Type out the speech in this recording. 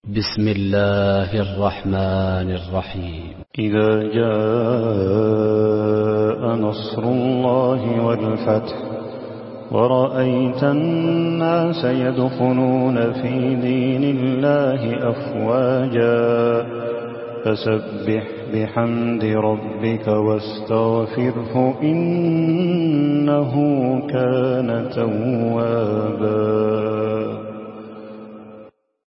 بسم الله الرحمن الرحيم. إذا جاء نصر الله والفتح ورأيت الناس يدخلون في دين الله أفواجا فسبح بحمد ربك واستغفره إنه كان توابا.